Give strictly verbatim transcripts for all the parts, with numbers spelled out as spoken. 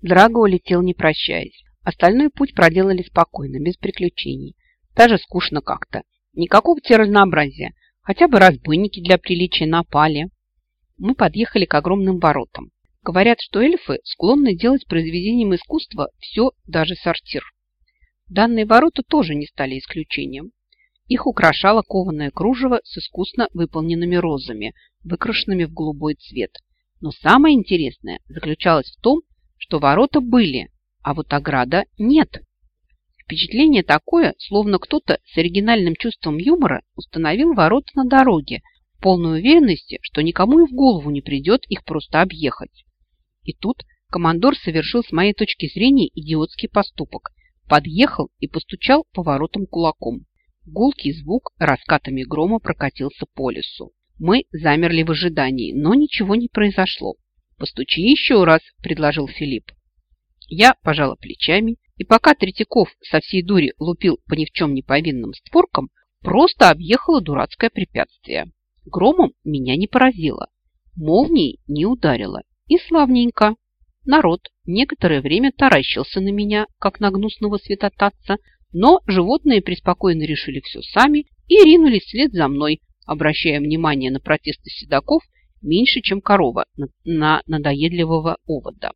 Драго улетел, не прощаясь. Остальной путь проделали спокойно, без приключений. Даже скучно как-то. Никакого тебе разнообразия. Хотя бы разбойники для приличия напали. Мы подъехали к огромным воротам. Говорят, что эльфы склонны делать произведением искусства все, даже сортир. Данные ворота тоже не стали исключением. Их украшало кованое кружево с искусно выполненными розами, выкрашенными в голубой цвет. Но самое интересное заключалось в том, что ворота были, а вот ограда нет. Впечатление такое, словно кто-то с оригинальным чувством юмора установил ворота на дороге, в полной уверенности, что никому и в голову не придет их просто объехать. И тут командор совершил с моей точки зрения идиотский поступок. Подъехал и постучал по воротам кулаком. Гулкий звук раскатами грома прокатился по лесу. Мы замерли в ожидании, но ничего не произошло. «Постучи еще раз», – предложил Филипп. Я пожала плечами, и пока Третьяков со всей дури лупил по ни в чем не повинным створкам, просто объехала дурацкое препятствие. Громом меня не поразило, молнией не ударило. И славненько. Народ некоторое время таращился на меня, как на гнусного святотатца, но животные преспокойно решили все сами и ринулись вслед за мной, обращая внимание на протесты седаков меньше, чем корова на, на надоедливого овода.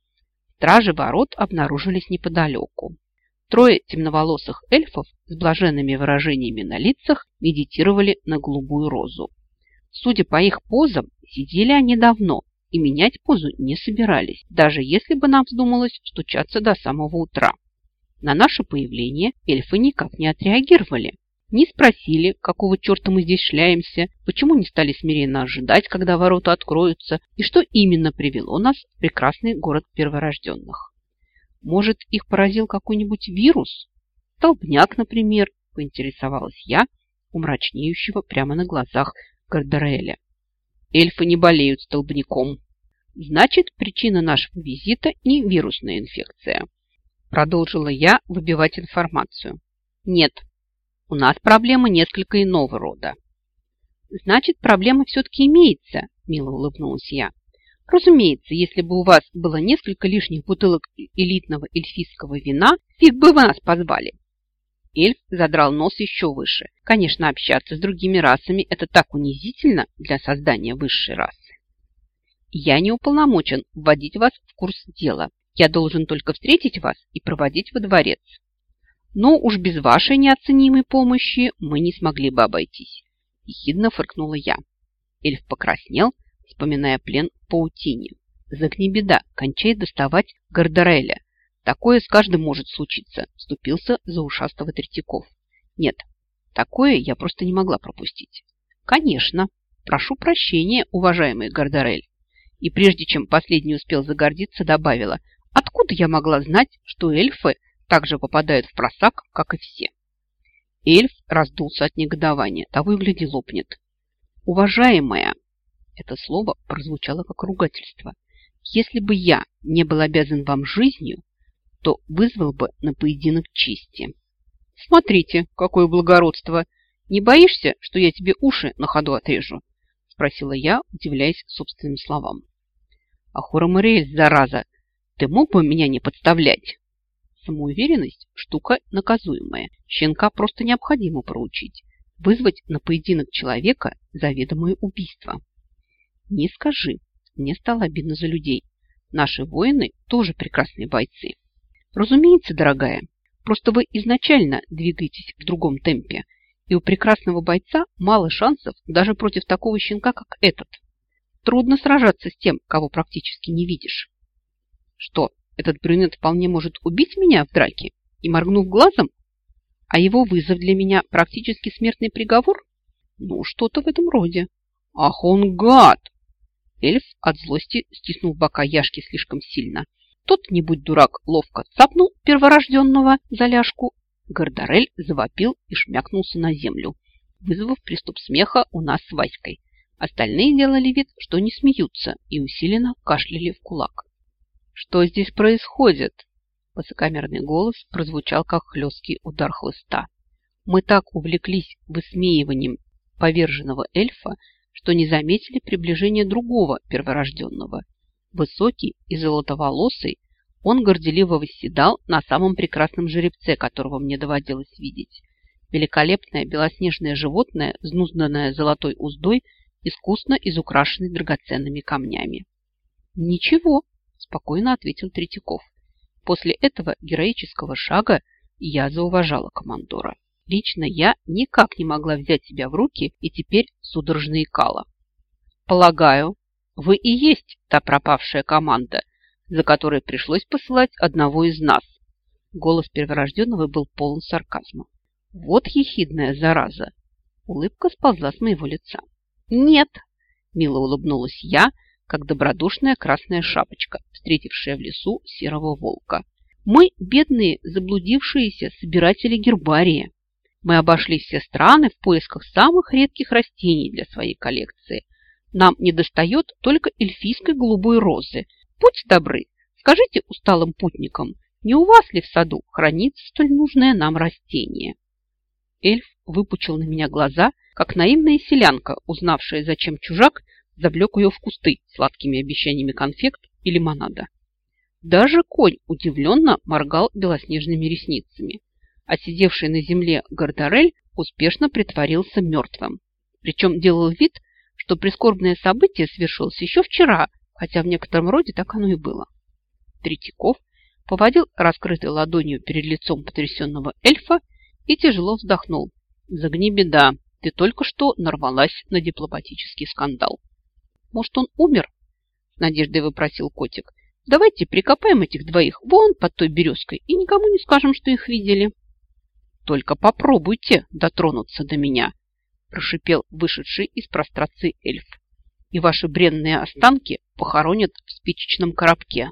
Стражи ворот обнаружились неподалеку. Трое темноволосых эльфов с блаженными выражениями на лицах медитировали на голубую розу. Судя по их позам, сидели они давно и менять позу не собирались, даже если бы нам вздумалось стучаться до самого утра. На наше появление эльфы никак не отреагировали. Не спросили, какого черта мы здесь шляемся, почему не стали смиренно ожидать, когда ворота откроются, и что именно привело нас в прекрасный город перворожденных. Может, их поразил какой-нибудь вирус? Столбняк, например, поинтересовалась я у мрачнеющего прямо на глазах Гардареля. Эльфы не болеют столбняком. Значит, причина нашего визита не вирусная инфекция. Продолжила я выбивать информацию. Нет, у нас проблема несколько иного рода. Значит, проблема все-таки имеется, мило улыбнулась я. Разумеется, если бы у вас было несколько лишних бутылок элитного эльфийского вина, фиг бы вы нас позвали. Эльф задрал нос еще выше. Конечно, общаться с другими расами – это так унизительно для создания высшей расы. Я не уполномочен вводить вас в курс дела. Я должен только встретить вас и проводить во дворец. Но уж без вашей неоценимой помощи мы не смогли бы обойтись. Ехидно фыркнула я. Эльф покраснел, вспоминая плен в паутине. Загни беда, кончай доставать Гардареля. Такое с каждым может случиться, вступился за ушастого Третьяков. Нет, такое я просто не могла пропустить. Конечно, прошу прощения, уважаемый Гардарель. И прежде чем последний успел загордиться, добавила, откуда я могла знать, что эльфы также попадают в просак, как и все. Эльф раздулся от негодования, того и гляди лопнет. Уважаемая, это слово прозвучало как ругательство. Если бы я не был обязан вам жизнью, то вызвал бы на поединок чести. Смотрите, какое благородство! Не боишься, что я тебе уши на ходу отрежу? Спросила я, удивляясь собственным словам. Ахура Мариэль, зараза, ты мог бы меня не подставлять? Самоуверенность – штука наказуемая. Щенка просто необходимо проучить. Вызвать на поединок человека – заведомое убийство. Не скажи, мне стало обидно за людей. Наши воины тоже прекрасные бойцы. Разумеется, дорогая, просто вы изначально двигаетесь в другом темпе, и у прекрасного бойца мало шансов даже против такого щенка, как этот. Трудно сражаться с тем, кого практически не видишь. Что, этот брюнет вполне может убить меня в драке, не моргнув глазом? А его вызов для меня практически смертный приговор? Ну, что-то в этом роде. Ах, он гад! Эльф от злости стиснул бока Яшки слишком сильно. Тот, не будь дурак, ловко цапнул перворожденного за ляжку. Гардарель завопил и шмякнулся на землю, вызвав приступ смеха у нас с Васькой. Остальные делали вид, что не смеются, и усиленно кашляли в кулак. «Что здесь происходит?» Высокомерный голос прозвучал, как хлесткий удар хлыста. Мы так увлеклись высмеиванием поверженного эльфа, что не заметили приближения другого перворожденного. Высокий и золотоволосый, Он горделиво восседал на самом прекрасном жеребце, которого мне доводилось видеть. Великолепное белоснежное животное, взнузданное золотой уздой, искусно изукрашенной драгоценными камнями. «Ничего», – спокойно ответил Третьяков. После этого героического шага я зауважала командора. Лично я никак не могла взять себя в руки и теперь судорожно икала. «Полагаю, вы и есть та пропавшая команда, за которой пришлось посылать одного из нас». Голос перворожденного был полон сарказма. Вот ехидная зараза. Улыбка сползла с моего лица. «Нет», – мило улыбнулась я, как добродушная красная шапочка, встретившая в лесу серого волка. «Мы бедные, заблудившиеся собиратели гербария. Мы обошли все страны в поисках самых редких растений для своей коллекции. Нам недостает только эльфийской голубой розы. Будьте добры, скажите усталым путникам, не у вас ли в саду хранится столь нужное нам растение?» Эльф выпучил на меня глаза, как наивная селянка, узнавшая, зачем чужак завлек ее в кусты сладкими обещаниями конфект и лимонада. Даже конь удивленно моргал белоснежными ресницами, а сидевший на земле Гордарель успешно притворился мертвым. Причем делал вид, что прискорбное событие свершилось еще вчера, хотя в некотором роде так оно и было. Третьяков поводил раскрытой ладонью перед лицом потрясенного эльфа и тяжело вздохнул. «Загни беда, ты только что нарвалась на дипломатический скандал». «Может, он умер?» – с надеждой вопросил котик. «Давайте прикопаем этих двоих вон под той березкой и никому не скажем, что их видели». «Только попробуйте дотронуться до меня», – прошипел вышедший из прострации эльф. «И ваши бренные останки похоронят в спичечном коробке».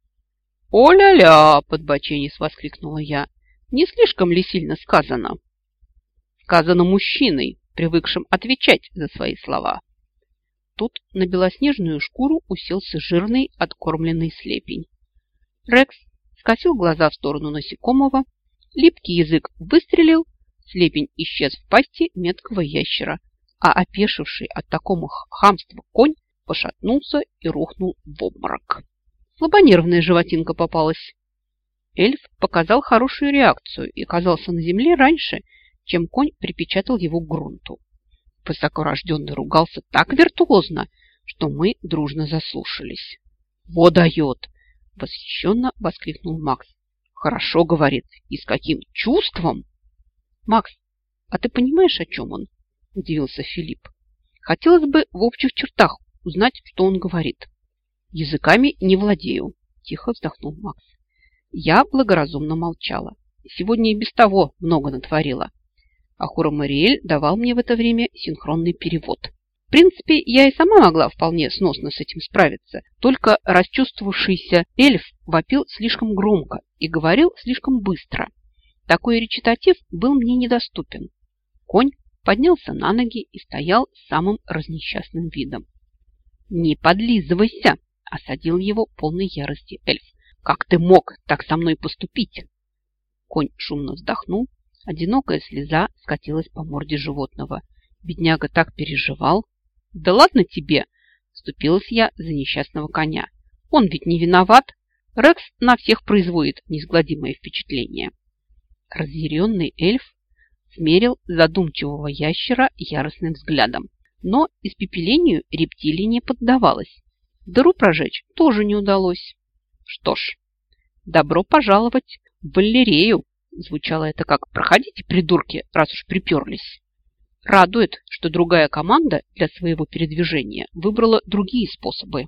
«О-ля-ля!» – подбоченись воскликнула я. «Не слишком ли сильно сказано?» «Сказано мужчиной, привыкшим отвечать за свои слова». Тут на белоснежную шкуру уселся жирный откормленный слепень. Рекс скосил глаза в сторону насекомого, липкий язык выстрелил, слепень исчез в пасти меткого ящера, а опешивший от такого хамства конь пошатнулся и рухнул в обморок. Слабонервная животинка попалась. Эльф показал хорошую реакцию и оказался на земле раньше, чем конь припечатал его к грунту. Высокорожденный ругался так виртуозно, что мы дружно заслушались. «Во дает!» – восхищенно воскликнул Макс. «Хорошо, — говорит, — и с каким чувством!» «Макс, а ты понимаешь, о чем он?» – удивился Филипп. «Хотелось бы в общих чертах узнать, что он говорит». «Языками не владею», – тихо вздохнул Макс. Я благоразумно молчала. Сегодня и без того много натворила. Ахура Мариэль давал мне в это время синхронный перевод. В принципе, я и сама могла вполне сносно с этим справиться, только расчувствовавшийся эльф вопил слишком громко и говорил слишком быстро. Такой речитатив был мне недоступен. Конь поднялся на ноги и стоял с самым разнесчастным видом. «Не подлизывайся!» – осадил его полной ярости эльф. «Как ты мог так со мной поступить?» Конь шумно вздохнул. Одинокая слеза скатилась по морде животного. Бедняга так переживал. «Да ладно тебе!» – вступилась я за несчастного коня. «Он ведь не виноват. Рекс на всех производит неизгладимое впечатление». Разъяренный эльф смерил задумчивого ящера яростным взглядом, но испепелению рептилии не поддавалось. Дыру прожечь тоже не удалось. Что ж, добро пожаловать в Валерею. Звучало это как «проходите, придурки, раз уж приперлись». Радует, что другая команда для своего передвижения выбрала другие способы.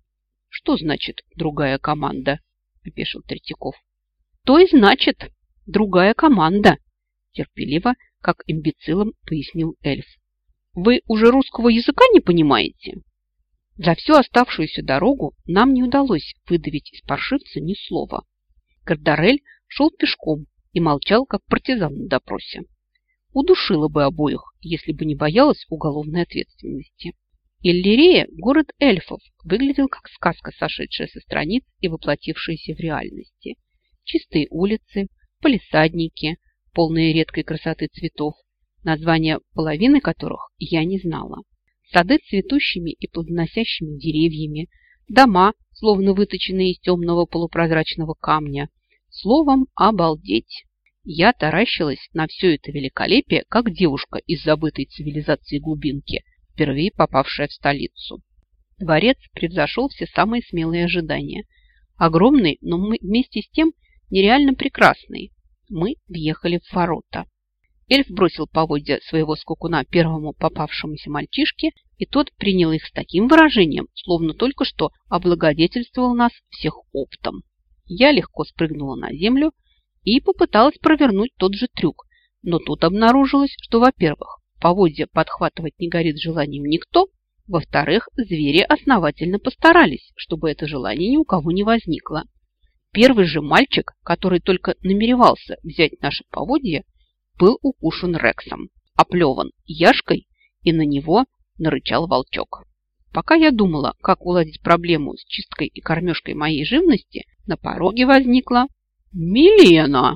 «Что значит другая команда?» – опешил Третьяков. «То и значит другая команда», – терпеливо, как имбецилом пояснил эльф. «Вы уже русского языка не понимаете?» За всю оставшуюся дорогу нам не удалось выдавить из паршивца ни слова. Гордарель шел пешком и молчал, как партизан на допросе. Удушила бы обоих, если бы не боялась уголовной ответственности. Иллирея, город эльфов, выглядел как сказка, сошедшая со страниц и воплотившаяся в реальности. Чистые улицы, палисадники, полные редкой красоты цветов, названия половины которых я не знала. Сады с цветущими и плодоносящими деревьями, дома с словно выточенные из темного полупрозрачного камня. Словом, обалдеть. Я таращилась на все это великолепие, как девушка из забытой цивилизации глубинки, впервые попавшая в столицу. Дворец превзошел все самые смелые ожидания. Огромный, но мы вместе с тем нереально прекрасный. Мы въехали в ворота. Эльф бросил поводья своего скакуна первому попавшемуся мальчишке, и тот принял их с таким выражением, словно только что облагодетельствовал нас всех оптом. Я легко спрыгнула на землю и попыталась провернуть тот же трюк, но тут обнаружилось, что, во-первых, поводья подхватывать не горит желанием никто, во-вторых, звери основательно постарались, чтобы это желание ни у кого не возникло. Первый же мальчик, который только намеревался взять наши поводья, был укушен рексом, оплеван яшкой, и на него нарычал волчок. Пока я думала, как уладить проблему с чисткой и кормежкой моей живности, на пороге возникла Милена.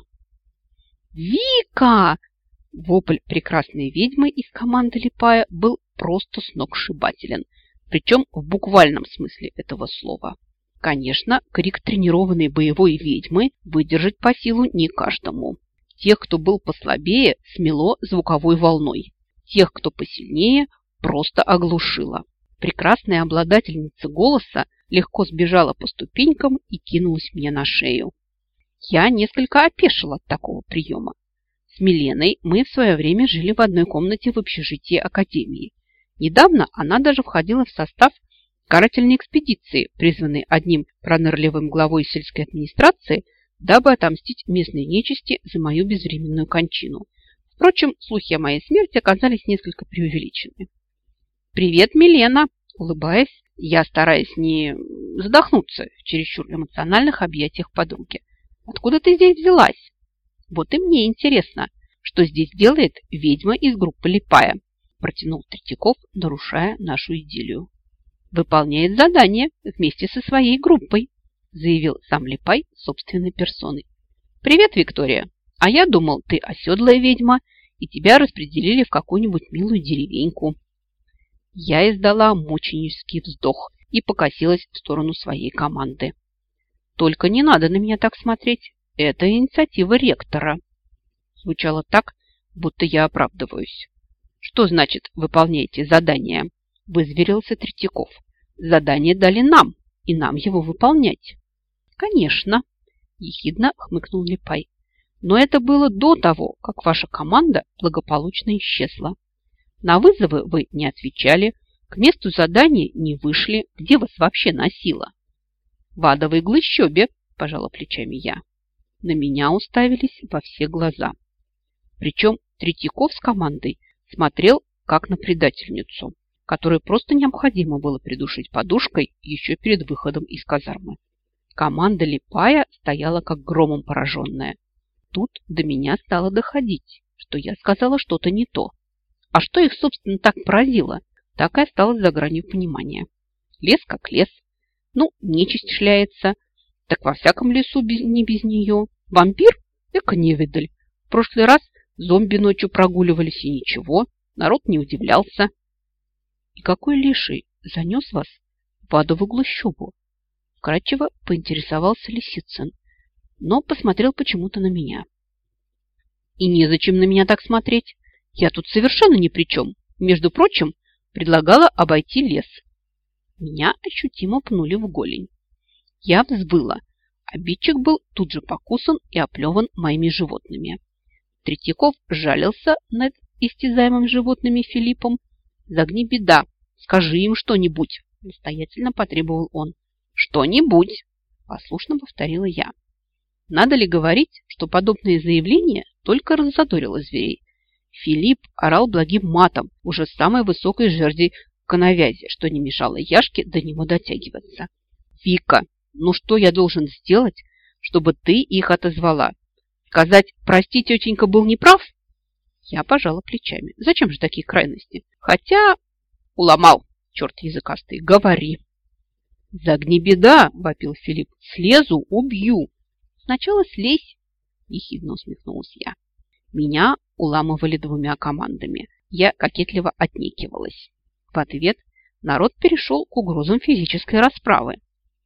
«Вика!» Вопль прекрасной ведьмы из команды Липая был просто сногсшибателен, причем в буквальном смысле этого слова. Конечно, крик тренированной боевой ведьмы выдержать по силу не каждому. Тех, кто был послабее, смело звуковой волной. Тех, кто посильнее, просто оглушило. Прекрасная обладательница голоса легко сбежала по ступенькам и кинулась мне на шею. Я несколько опешила от такого приема. С Миленой мы в свое время жили в одной комнате в общежитии академии. Недавно она даже входила в состав карательной экспедиции, призванной одним пронырливым главой сельской администрации, дабы отомстить местной нечисти за мою безвременную кончину. Впрочем, слухи о моей смерти оказались несколько преувеличены. «Привет, Милена!» Улыбаясь, я стараюсь не задохнуться в чересчур эмоциональных объятиях подруги. «Откуда ты здесь взялась?» «Вот и мне интересно, что здесь делает ведьма из группы Липая», протянул Третьяков, нарушая нашу идиллию. «Выполняет задание вместе со своей группой», заявил сам Липай собственной персоной. «Привет, Виктория! А я думал, ты оседлая ведьма, и тебя распределили в какую-нибудь милую деревеньку». Я издала мученический вздох и покосилась в сторону своей команды. «Только не надо на меня так смотреть. Это инициатива ректора». Звучало так, будто я оправдываюсь. «Что значит выполняете задание?» Вызверился Третьяков. «Задание дали нам, и нам его выполнять». «Конечно», – ехидно хмыкнул Липай. «Но это было до того, как ваша команда благополучно исчезла. На вызовы вы не отвечали, к месту задания не вышли, где вас вообще носило». «В адовой глыщобе», – пожала плечами я. На меня уставились во все глаза. Причем Третьяков с командой смотрел как на предательницу, которую просто необходимо было придушить подушкой еще перед выходом из казармы. Команда Липая стояла как громом пораженная. Тут до меня стало доходить, что я сказала что-то не то. А что их, собственно, так поразило, так и осталось за гранью понимания. Лес как лес. Ну, нечисть шляется. Так во всяком лесу без, не без нее. Вампир? Эка невидаль. В прошлый раз зомби ночью прогуливались, и ничего. Народ не удивлялся. «И какой леший занес вас в адовую глущобу?» Вкратчиво поинтересовался Лисицын, но посмотрел почему-то на меня. «И незачем на меня так смотреть. Я тут совершенно ни при чем. Между прочим, предлагала обойти лес». Меня ощутимо пнули в голень. Я взвыла. Обидчик был тут же покусан и оплеван моими животными. Третьяков жалился над истязаемым животными Филиппом. «Загни беда, скажи им что-нибудь», – настоятельно потребовал он. «Что-нибудь», – послушно повторила я. Надо ли говорить, что подобное заявление только раззадорило зверей? Филипп орал благим матом уже с самой высокой жерди коновязи, что не мешало Яшке до него дотягиваться. «Вика, ну что я должен сделать, чтобы ты их отозвала? Сказать «прости, тетенька, был неправ»?» Я пожала плечами. Зачем же такие крайности? Хотя... Уломал, черт языкастый, говори. «Загни беда», — вопил Филипп. «Слезу, убью». «Сначала слезь», — ехидно усмехнулась я. Меня уламывали двумя командами. Я кокетливо отнекивалась. В ответ народ перешел к угрозам физической расправы.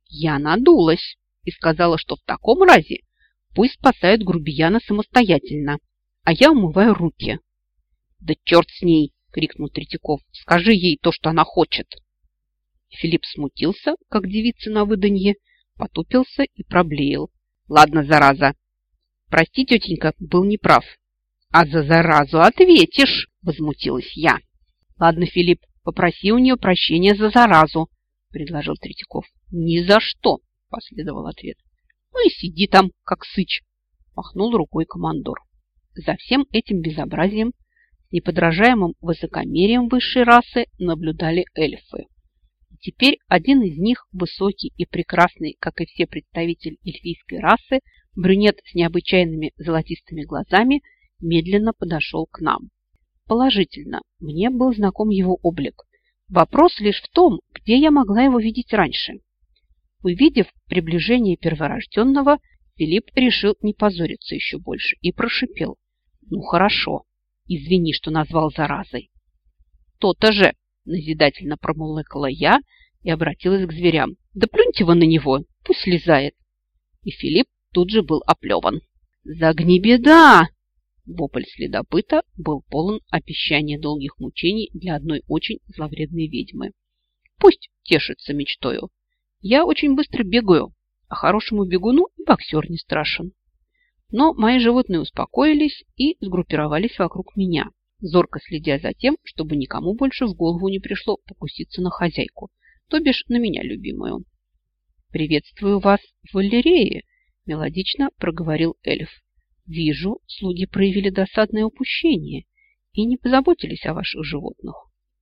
Я надулась и сказала, что в таком разе пусть спасают грубияна самостоятельно, а я умываю руки. «Да черт с ней!» – крикнул Третьяков. «Скажи ей то, что она хочет!» Филипп смутился, как девица на выданье, потупился и проблеял. «Ладно, зараза. Прости, тетенька, был неправ». «А за заразу ответишь!» – возмутилась я. «Ладно, Филипп, попроси у нее прощения за заразу», – предложил Третьяков. «Ни за что!» – последовал ответ. «Ну и сиди там, как сыч!» – махнул рукой командор. За всем этим безобразием, неподражаемым высокомерием высшей расы, наблюдали эльфы. Теперь один из них, высокий и прекрасный, как и все представители эльфийской расы, брюнет с необычайными золотистыми глазами, медленно подошел к нам. Положительно, мне был знаком его облик. Вопрос лишь в том, где я могла его видеть раньше. Увидев приближение перворожденного, Филипп решил не позориться еще больше и прошипел. «Ну хорошо, извини, что назвал заразой». «То-то же!» – назидательно промурлыкала я и обратилась к зверям. «Да плюньте вы на него, пусть слезает». И Филипп тут же был оплеван. «Загни беда!» Вопль следопыта был полон обещания долгих мучений для одной очень зловредной ведьмы. Пусть тешится мечтою. Я очень быстро бегаю, а хорошему бегуну и боксер не страшен. Но мои животные успокоились и сгруппировались вокруг меня, зорко следя за тем, чтобы никому больше в голову не пришло покуситься на хозяйку, то бишь на меня любимую. «Приветствую вас в Валерее», – мелодично проговорил эльф. «Вижу, слуги проявили досадное упущение и не позаботились о ваших животных».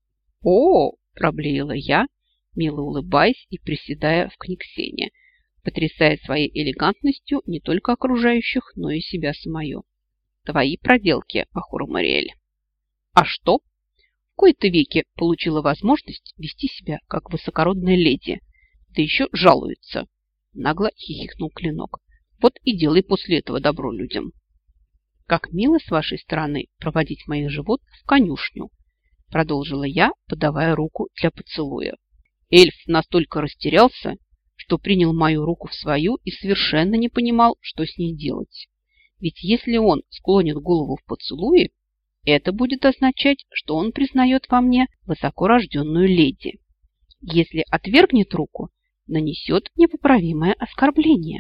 «О!» – проблеяла я, мило улыбаясь и приседая в книгсене, потрясая своей элегантностью не только окружающих, но и себя самое. «Твои проделки, Ахура Мариэль». «А что?» В кои-то веки получила возможность вести себя как высокородная леди, да еще жалуется. Нагло хихикнул Клинок. Вот и делай после этого добро людям. «Как мило с вашей стороны проводить моих животных в конюшню», продолжила я, подавая руку для поцелуя. Эльф настолько растерялся, что принял мою руку в свою и совершенно не понимал, что с ней делать. Ведь если он склонит голову в поцелуе, это будет означать, что он признает во мне высокорожденную леди. Если отвергнет руку, нанесет непоправимое оскорбление.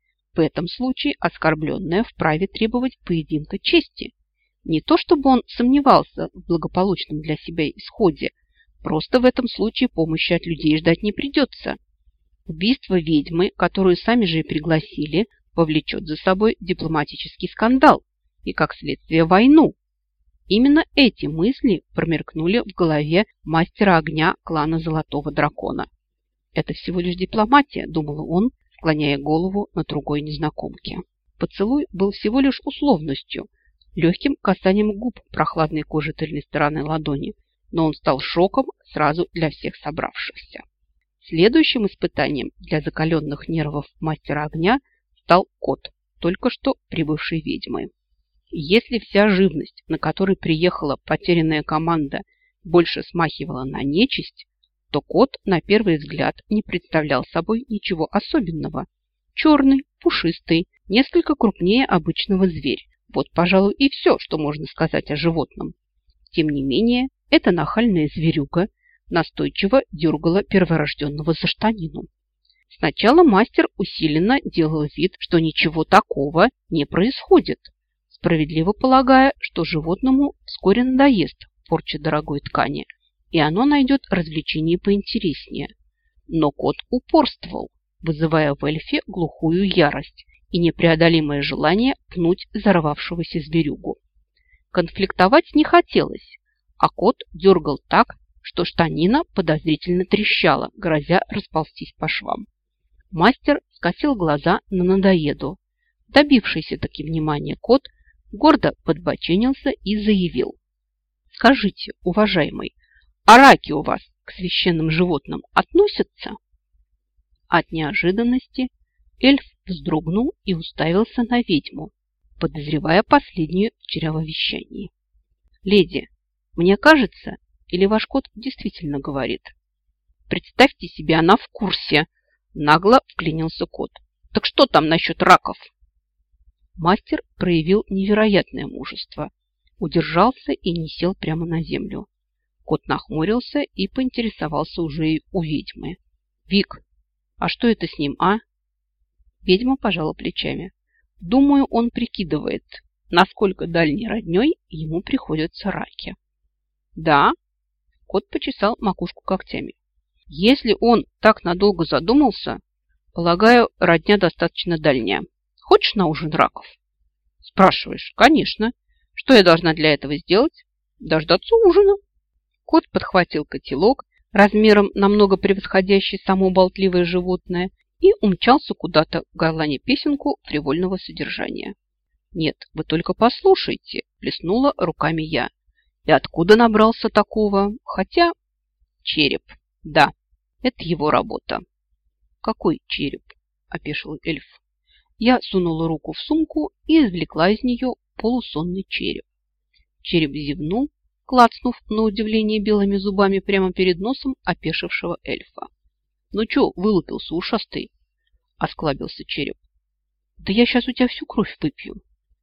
В этом случае оскорбленная вправе требовать поединка чести. Не то чтобы он сомневался в благополучном для себя исходе, просто в этом случае помощи от людей ждать не придется. Убийство ведьмы, которую сами же и пригласили, повлечет за собой дипломатический скандал и, как следствие, войну. Именно эти мысли промелькнули в голове мастера огня клана Золотого Дракона. «Это всего лишь дипломатия», – думал он, склоняя голову на другой незнакомке. Поцелуй был всего лишь условностью, легким касанием губ прохладной кожи тыльной стороны ладони, но он стал шоком сразу для всех собравшихся. Следующим испытанием для закаленных нервов мастера огня стал кот, только что прибывшей ведьмы. Если вся живность, на которой приехала потерянная команда, больше смахивала на нечисть, то кот на первый взгляд не представлял собой ничего особенного. Черный, пушистый, несколько крупнее обычного зверя. Вот, пожалуй, и все, что можно сказать о животном. Тем не менее, эта нахальная зверюга настойчиво дергала перворожденного за штанину. Сначала мастер усиленно делал вид, что ничего такого не происходит, справедливо полагая, что животному вскоре надоест порча дорогой ткани, и оно найдет развлечение поинтереснее. Но кот упорствовал, вызывая в эльфе глухую ярость и непреодолимое желание пнуть взорвавшегося зверюгу. Конфликтовать не хотелось, а кот дергал так, что штанина подозрительно трещала, грозя расползтись по швам. Мастер скосил глаза на надоеду. Добившийся таки внимания кот гордо подбоченился и заявил: «Скажите, уважаемый, а раки у вас к священным животным относятся?» От неожиданности эльф вздрогнул и уставился на ведьму, подозревая последнюю в чревовещании. «Леди, мне кажется, или ваш кот действительно говорит?» «Представьте себе, она в курсе», Нагло вклинился кот. Так что там насчет раков? Мастер проявил невероятное мужество. Удержался и не сел прямо на землю. Кот нахмурился и поинтересовался уже и у ведьмы. «Вик, а что это с ним, а?» Ведьма пожала плечами. «Думаю, он прикидывает, насколько дальней родней ему приходятся раки». «Да?» Кот почесал макушку когтями. «Если он так надолго задумался, полагаю, родня достаточно дальняя. Хочешь на ужин раков?» «Спрашиваешь?» «Конечно. Что я должна для этого сделать?» «Дождаться ужина». Кот подхватил котелок, размером намного превосходящий само болтливое животное, и умчался куда-то, горланя песенку фривольного содержания. «Нет, вы только послушайте», – плеснула руками я. «И откуда набрался такого? Хотя череп, да, это его работа». «Какой череп?» – опешил эльф. Я сунула руку в сумку и извлекла из нее полусонный череп. Череп зевнул, клацнув на удивление белыми зубами прямо перед носом опешившего эльфа. «Ну чё, вылупился ушастый?» – осклабился череп. «Да я сейчас у тебя всю кровь выпью».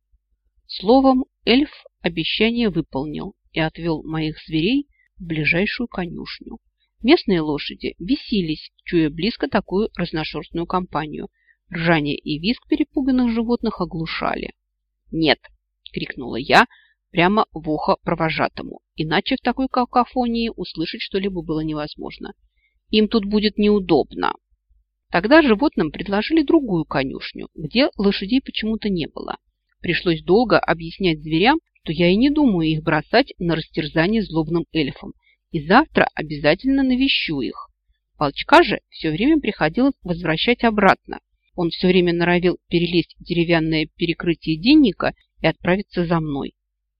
Словом, эльф обещание выполнил и отвел моих зверей в ближайшую конюшню. Местные лошади бесились, чуя близко такую разношерстную компанию. Ржание и визг перепуганных животных оглушали. «Нет!» – крикнула я прямо в ухо провожатому, иначе в такой какофонии услышать что-либо было невозможно. Им тут будет неудобно. Тогда животным предложили другую конюшню, где лошадей почему-то не было. Пришлось долго объяснять зверям, что я и не думаю их бросать на растерзание злобным эльфам, и завтра обязательно навещу их. Волчка же все время приходилось возвращать обратно. Он все время норовил перелезть в деревянное перекрытие денника и отправиться за мной.